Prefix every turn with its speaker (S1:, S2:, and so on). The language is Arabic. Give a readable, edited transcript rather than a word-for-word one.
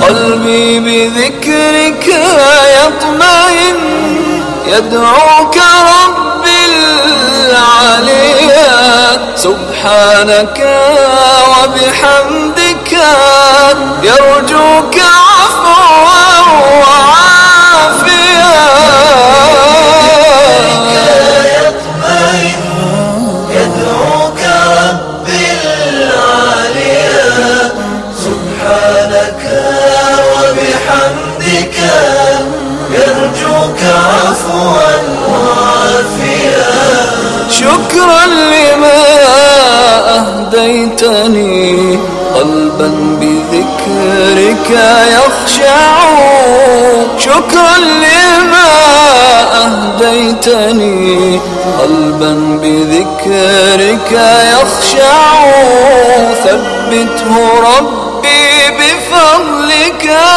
S1: قلبي بذكرك يطمئن، يدعوك ربي العليا، سبحانك وبحمدك، يرجوك عفوا وعافيا.
S2: يدعوك ربي العليا، سبحانك وبحمدك، يرجوك عفوا وعافيا.
S1: شكرا لما أهديتني، قلبا بذكرك يخشع. شكرا لما أهديتني، قلبا بذكرك يخشع. ثبته ربي بفضلك